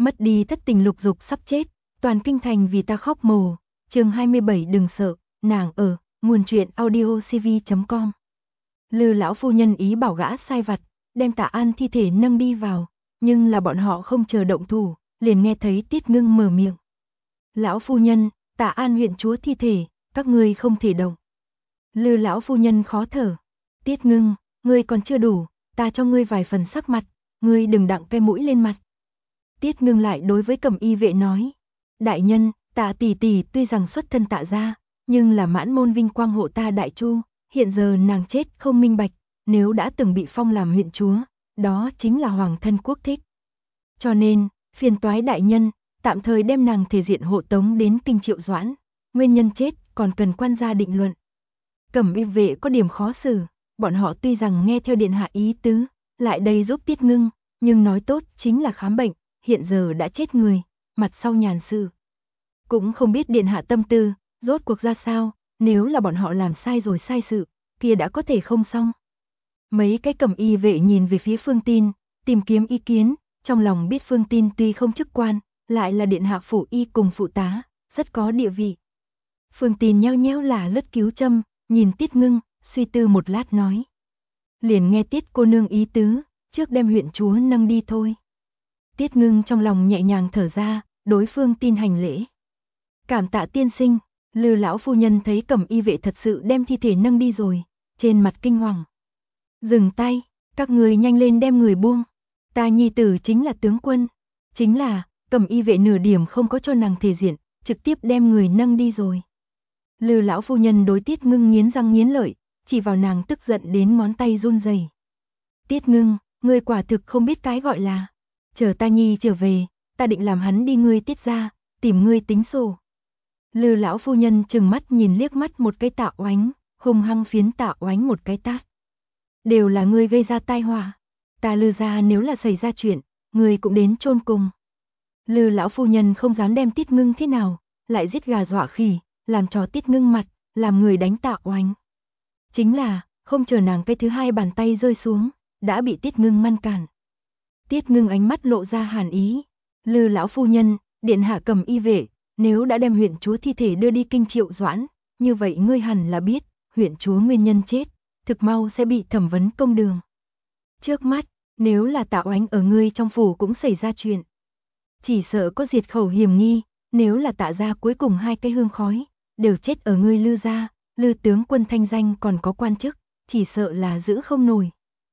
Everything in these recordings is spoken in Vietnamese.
mất đi thất tình lục dục sắp chết, toàn kinh thành vì ta khóc mồ. Chương 27 đừng sợ, nàng ở, nguồn truyện audiocv.com. Lư lão phu nhân ý bảo gã sai vặt, đem Tạ An thi thể nâng đi vào, nhưng là bọn họ không chờ động thủ, liền nghe thấy Tiết Ngưng mở miệng. Lão phu nhân, Tạ An huyện chúa thi thể, các ngươi không thể động. Lư lão phu nhân khó thở. Tiết Ngưng, ngươi còn chưa đủ, ta cho ngươi vài phần sắc mặt, ngươi đừng đặng cái mũi lên mặt. Tiết Ngưng lại đối với Cẩm Y vệ nói, đại nhân, Tạ tỷ tỷ tuy rằng xuất thân Tạ gia, nhưng là mãn môn vinh quang hộ ta Đại Chu, hiện giờ nàng chết không minh bạch, nếu đã từng bị phong làm huyện chúa, đó chính là hoàng thân quốc thích. Cho nên, phiền toái đại nhân, tạm thời đem nàng thể diện hộ tống đến Kinh Triệu Doãn, nguyên nhân chết còn cần quan gia định luận. Cẩm Y vệ có điểm khó xử, bọn họ tuy rằng nghe theo điện hạ ý tứ, lại đây giúp Tiết Ngưng, nhưng nói tốt chính là khám bệnh, hiện giờ đã chết người, mặt sau nhàn sự. Cũng không biết điện hạ tâm tư, rốt cuộc ra sao, nếu là bọn họ làm sai rồi sai sự, kia đã có thể không xong. Mấy cái Cẩm Y vệ nhìn về phía Phương Tin, tìm kiếm ý kiến, trong lòng biết Phương Tin tuy không chức quan, lại là điện hạ phủ y cùng phụ tá, rất có địa vị. Phương Tin nheo nheo là lướt cứu châm, nhìn Tiết Ngưng, suy tư một lát nói. Liền nghe Tiết cô nương ý tứ, trước đem huyện chúa nâng đi thôi. Tiết Ngưng trong lòng nhẹ nhàng thở ra, đối Phương Tin hành lễ. Cảm tạ tiên sinh. Lư lão phu nhân thấy Cẩm Y vệ thật sự đem thi thể nâng đi rồi, trên mặt kinh hoàng. Dừng tay, các người nhanh lên đem người buông. Ta nhi tử chính là tướng quân. Chính là, Cẩm Y vệ nửa điểm không có cho nàng thể diện, trực tiếp đem người nâng đi rồi. Lư lão phu nhân đối Tiết Ngưng nghiến răng nghiến lợi, chỉ vào nàng tức giận đến ngón tay run rẩy. Tiết Ngưng, ngươi quả thực không biết cái gọi là. Chờ ta nhi trở về, ta định làm hắn đi ngươi Tiết gia, tìm ngươi tính sổ. Lư lão phu nhân trừng mắt nhìn liếc mắt một cái Tạ Oánh, hung hăng phiến Tạ Oánh một cái tát. Đều là ngươi gây ra tai họa, ta Lư gia nếu là xảy ra chuyện, ngươi cũng đến chôn cùng. Lư lão phu nhân không dám đem Tiết Ngưng thế nào, lại giết gà dọa khỉ, làm cho Tiết Ngưng mặt, làm người đánh Tạ Oánh. Chính là, không chờ nàng cái thứ hai bàn tay rơi xuống, đã bị Tiết Ngưng ngăn cản. Tiết Ngưng ánh mắt lộ ra hàn ý. Lư lão phu nhân, điện hạ Cẩm Y vệ, nếu đã đem huyện chúa thi thể đưa đi Kinh Triệu Doãn, như vậy ngươi hẳn là biết, huyện chúa nguyên nhân chết, thực mau sẽ bị thẩm vấn công đường. Trước mắt, nếu là Tạ Oánh ở ngươi trong phủ cũng xảy ra chuyện, chỉ sợ có diệt khẩu hiểm nghi, nếu là Tạ gia cuối cùng hai cái hương khói, đều chết ở ngươi Lư gia, Lư tướng quân thanh danh còn có quan chức, chỉ sợ là giữ không nổi.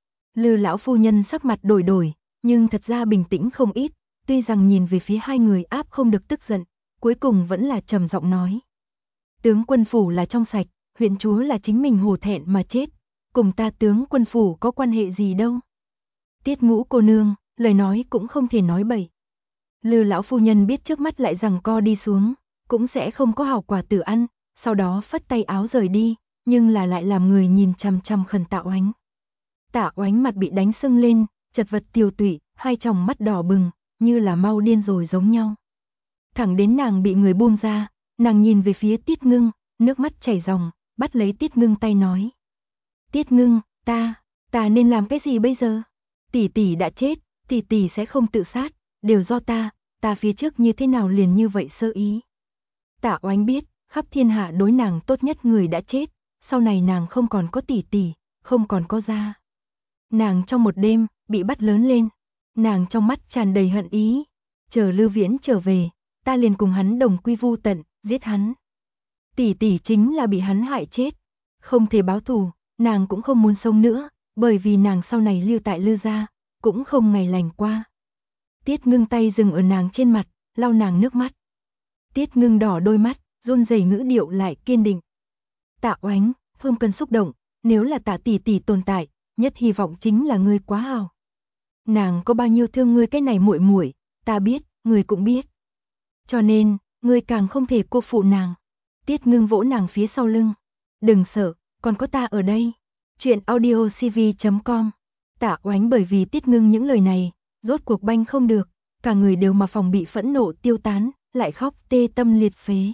Lư lão phu nhân sắc mặt đổi đổi, nhưng thật ra bình tĩnh không ít, tuy rằng nhìn về phía hai người áp không được tức giận, cuối cùng vẫn là trầm giọng nói. Tướng quân phủ là trong sạch, huyện chúa là chính mình hổ thẹn mà chết, cùng ta tướng quân phủ có quan hệ gì đâu. Tiết Ngũ cô nương, lời nói cũng không thể nói bậy. Lư lão phu nhân biết trước mắt lại rằng co đi xuống, cũng sẽ không có hảo quả tử ăn, sau đó phất tay áo rời đi, nhưng là lại làm người nhìn chằm chằm khẩn Tạ Oánh. Tạ Oánh mặt bị đánh sưng lên, chật vật tiều tụy, hai tròng mắt đỏ bừng, như là mau điên rồi giống nhau. Thẳng đến nàng bị người buông ra, nàng nhìn về phía Tiết Ngưng, nước mắt chảy ròng, bắt lấy Tiết Ngưng tay nói. Tiết Ngưng, ta nên làm cái gì bây giờ? Tỷ tỷ đã chết, tỷ tỷ sẽ không tự sát, đều do ta phía trước như thế nào liền như vậy sơ ý. Tạ Oánh biết, khắp thiên hạ đối nàng tốt nhất người đã chết, sau này nàng không còn có tỷ tỷ, không còn có gia. Nàng trong một đêm, bị bắt lớn lên, nàng trong mắt tràn đầy hận ý, chờ Lư Viễn trở về, ta liền cùng hắn đồng quy vu tận, giết hắn. Tỷ tỷ chính là bị hắn hại chết, không thể báo thù, nàng cũng không muốn sống nữa, bởi vì nàng sau này lưu tại Lư gia, cũng không ngày lành qua. Tiết Ngưng tay dừng ở nàng trên mặt, lau nàng nước mắt. Tiết Ngưng đỏ đôi mắt, run rẩy ngữ điệu lại kiên định. Tạ Oánh, không cần xúc động, nếu là Tạ tỷ tỷ tồn tại, nhất hy vọng chính là ngươi quá hào. Nàng có bao nhiêu thương ngươi cái này muội muội, ta biết, ngươi cũng biết. Cho nên, ngươi càng không thể cô phụ nàng. Tiết Ngưng vỗ nàng phía sau lưng. Đừng sợ, còn có ta ở đây. Chuyện audiocv.com. Tạ Oánh bởi vì Tiết Ngưng những lời này, rốt cuộc banh không được, cả người đều mà phòng bị phẫn nộ tiêu tán, lại khóc tê tâm liệt phế.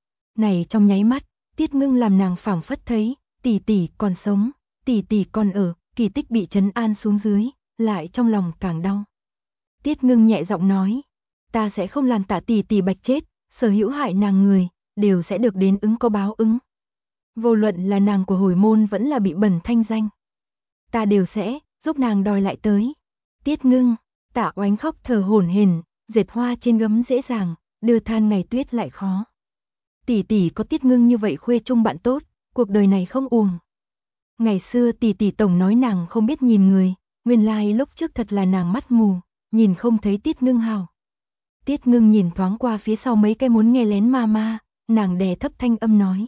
Này trong nháy mắt, Tiết Ngưng làm nàng phảng phất thấy, tỷ tỷ còn sống, tỷ tỷ còn ở, kỳ tích bị trấn an xuống dưới, lại trong lòng càng đau. Tiết Ngưng nhẹ giọng nói, ta sẽ không làm Tạ tỷ tỷ bạch chết, sở hữu hại nàng người, đều sẽ được đến ứng có báo ứng. Vô luận là nàng của hồi môn vẫn là bị bẩn thanh danh. Ta đều sẽ giúp nàng đòi lại tới. Tiết Ngưng, Tạ Oánh khóc thở hổn hển, dệt hoa trên gấm dễ dàng, đưa than ngày tuyết lại khó. Tỷ tỷ có Tiết Ngưng như vậy khuê chung bạn tốt, cuộc đời này không uổng. Ngày xưa tỷ tỷ tổng nói nàng không biết nhìn người, nguyên lai lúc trước thật là nàng mắt mù, nhìn không thấy Tiết Ngưng hào. Tiết Ngưng nhìn thoáng qua phía sau mấy cái muốn nghe lén ma, nàng đè thấp thanh âm nói.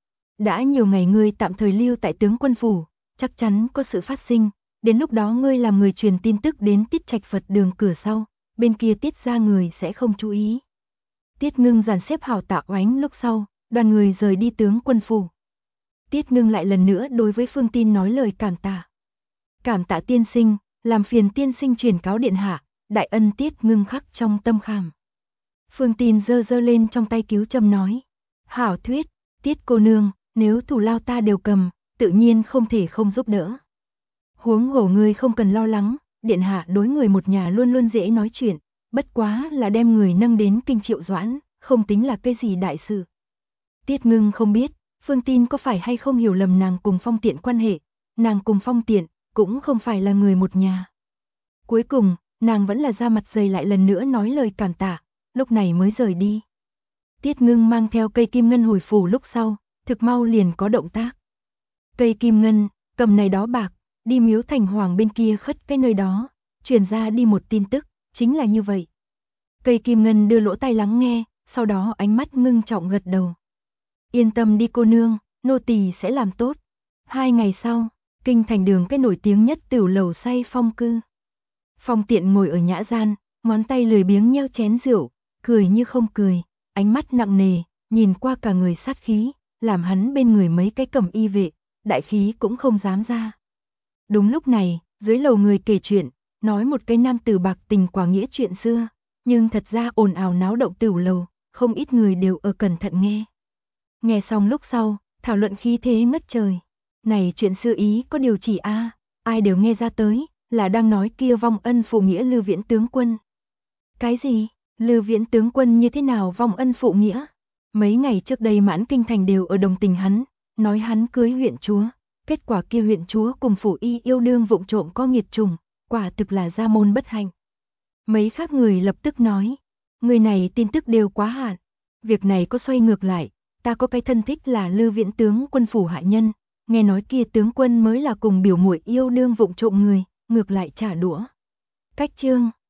Đã nhiều ngày ngươi tạm thời lưu tại tướng quân phủ, chắc chắn có sự phát sinh, đến lúc đó ngươi làm người truyền tin tức đến Tiết Trạch Phật đường cửa sau, bên kia Tiết ra người sẽ không chú ý. Tiết Ngưng dàn xếp hảo Tạ Oánh lúc sau, đoàn người rời đi tướng quân phủ. Tiết Ngưng lại lần nữa đối với Phương Tin nói lời cảm tạ. Cảm tạ tiên sinh, làm phiền tiên sinh truyền cáo điện hạ, đại ân Tiết Ngưng khắc trong tâm khảm. Phương Tin giơ lên trong tay cứu châm nói. Hảo thuyết, Tiết cô nương, nếu thủ lao ta đều cầm, tự nhiên không thể không giúp đỡ. Huống hồ ngươi không cần lo lắng, điện hạ đối người một nhà luôn luôn dễ nói chuyện, bất quá là đem người nâng đến Kinh Triệu Doãn, không tính là cái gì đại sự. Tiết Ngưng không biết, Phương Tin có phải hay không hiểu lầm nàng cùng Phong Tiện quan hệ, nàng cùng Phong Tiện cũng không phải là người một nhà. Cuối cùng, nàng vẫn là ra mặt dày lại lần nữa nói lời cảm tạ, lúc này mới rời đi. Tiết Ngưng mang theo cây kim ngân hồi phủ lúc sau, thực mau liền có động tác. Cây kim ngân, cầm này đó bạc, đi Miếu Thành Hoàng bên kia khất cái nơi đó, truyền ra đi một tin tức, chính là như vậy. Cây kim ngân đưa lỗ tai lắng nghe, sau đó ánh mắt ngưng trọng gật đầu. Yên tâm đi cô nương, nô tỳ sẽ làm tốt. 2 ngày sau, kinh thành đường cái nổi tiếng nhất tiểu lầu say Phong cư. Phong Tiện ngồi ở nhã gian, ngón tay lười biếng nheo chén rượu, cười như không cười, ánh mắt nặng nề, nhìn qua cả người sát khí, làm hắn bên người mấy cái cẩm y vệ, đại khí cũng không dám ra. Đúng lúc này, dưới lầu người kể chuyện, nói một cái nam tử bạc tình quả nghĩa chuyện xưa, nhưng thật ra ồn ào náo động tiểu lầu, không ít người đều ở cẩn thận nghe. Nghe xong lúc sau, thảo luận khí thế ngất trời. Này chuyện xưa ý có điều chỉ ai đều nghe ra tới, là đang nói kia vong ân phụ nghĩa Lư Viễn tướng quân. Cái gì? Lư Viễn tướng quân như thế nào vong ân phụ nghĩa? Mấy ngày trước đây Mãn Kinh thành đều ở đồng tình hắn, nói hắn cưới huyện chúa, kết quả kia huyện chúa cùng phủ y yêu đương vụng trộm có nghiệt trùng, quả thực là gia môn bất hạnh. Mấy khác người lập tức nói, người này tin tức đều quá hạn, việc này có xoay ngược lại, ta có cái thân thích là Lư Viễn tướng quân phủ hạ nhân, nghe nói kia tướng quân mới là cùng biểu muội yêu đương vụng trộm người, ngược lại trả đũa. Cách chương